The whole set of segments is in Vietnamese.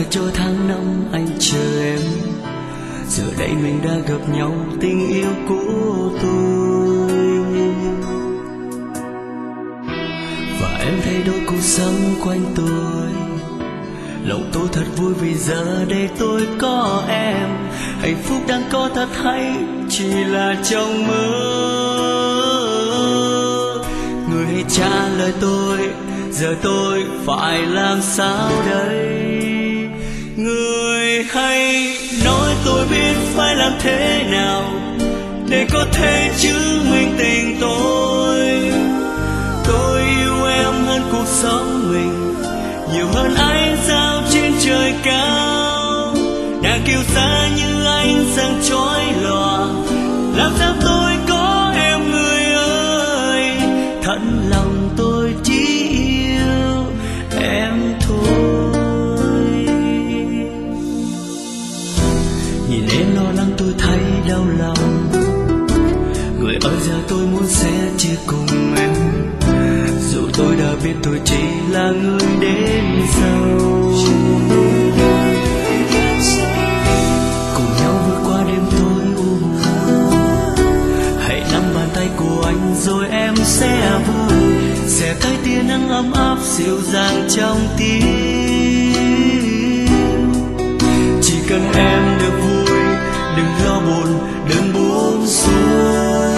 lượt trôi tháng năm anh chờ em, giờ đây mình đã gặp nhau tình yêu của tôi. Và em thay đổi cuộc sống quanh tôi, lòng tôi thật vui vì giờ đây tôi có em. Hạnh phúc đang có thật hay chỉ là trong mơ. Người hãy trả lời tôi, giờ tôi phải làm sao đây? Người hãy nói tôi biết phải làm thế nào để có thể chứng minh tình tôi. Tôi yêu em hơn cuộc sống mình, nhiều hơn ánh sao trên trời cao. Nàng kiêu sa như ánh sáng chói lòa, làm sao tôi có em người ơi? Thật lòng tôi chỉ yêu em thôi. Nhìn em lo lắng tôi thấy đau lòng, người ơi giờ tôi muốn sẽ chia cùng em, dù tôi đã biết tôi chỉ là người đến sau. Cùng nhau vượt qua đêm tối u, hãy nắm bàn tay của anh rồi em sẽ vui, sẽ thấy tia nắng ấm áp dịu dàng trong tim. Chỉ cần em được vui, đừng lo buồn, đừng buông xuôi.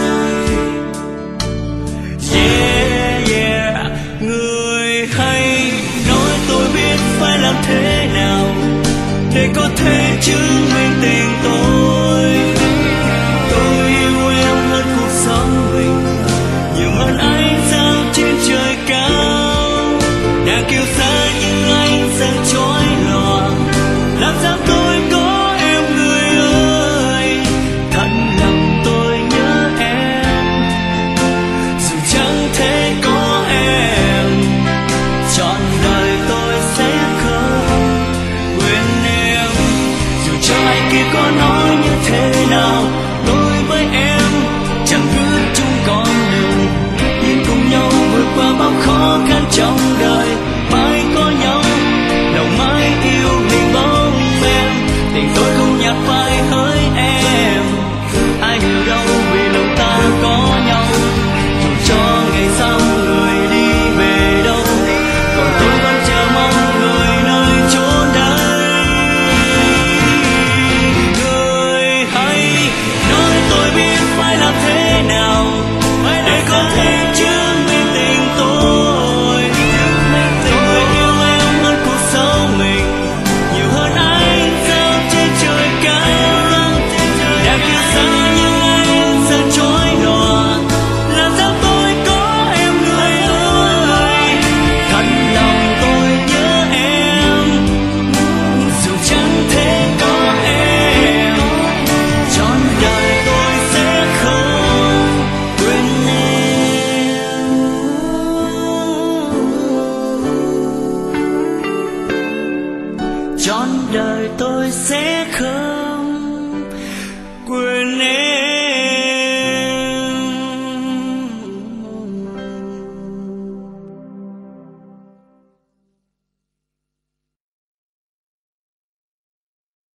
Người hãy nói tôi biết phải làm thế nào để có thể chứng minh tình tôi. Tôi yêu em hơn cuộc sống mình, nhiều hơn ánh sao trên trời cao. Nàng kiêu sa như ánh sáng chói lòa, làm sao tôi có em người ơi? Thật lòng tôi nhớ em, dù chẳng thể có em, trọn đời tôi sẽ không quên em. Dù cho ai kia có nói như thế nào, tôi với em chẳng bước chung con đường, nhưng cùng nhau vượt qua bao khó khăn trong đời. Mãi có nhau, lòng mãi yêu hình bóng em, tình tôi không nhạt phai hỡi em. Ai hiểu đâu vì lòng ta có nhau, dù cho ngày sau người đi về đâu, còn tôi vẫn chờ mong người nơi chốn đây. Người hãy nói tôi biết phải làm thế nào để có thể chứng minh tình tôi. Tôi yêu em hơn cuộc sống mình, nhiều hơn ánh sao trên trời cao. Nàng kiêu sa như ánh sáng chói lòa, làm sao tôi có em người ơi? Thật lòng tôi nhớ em, dù chẳng thể có em, trọn đời tôi sẽ không quên em. Trọn đời tôi sẽ không quên em.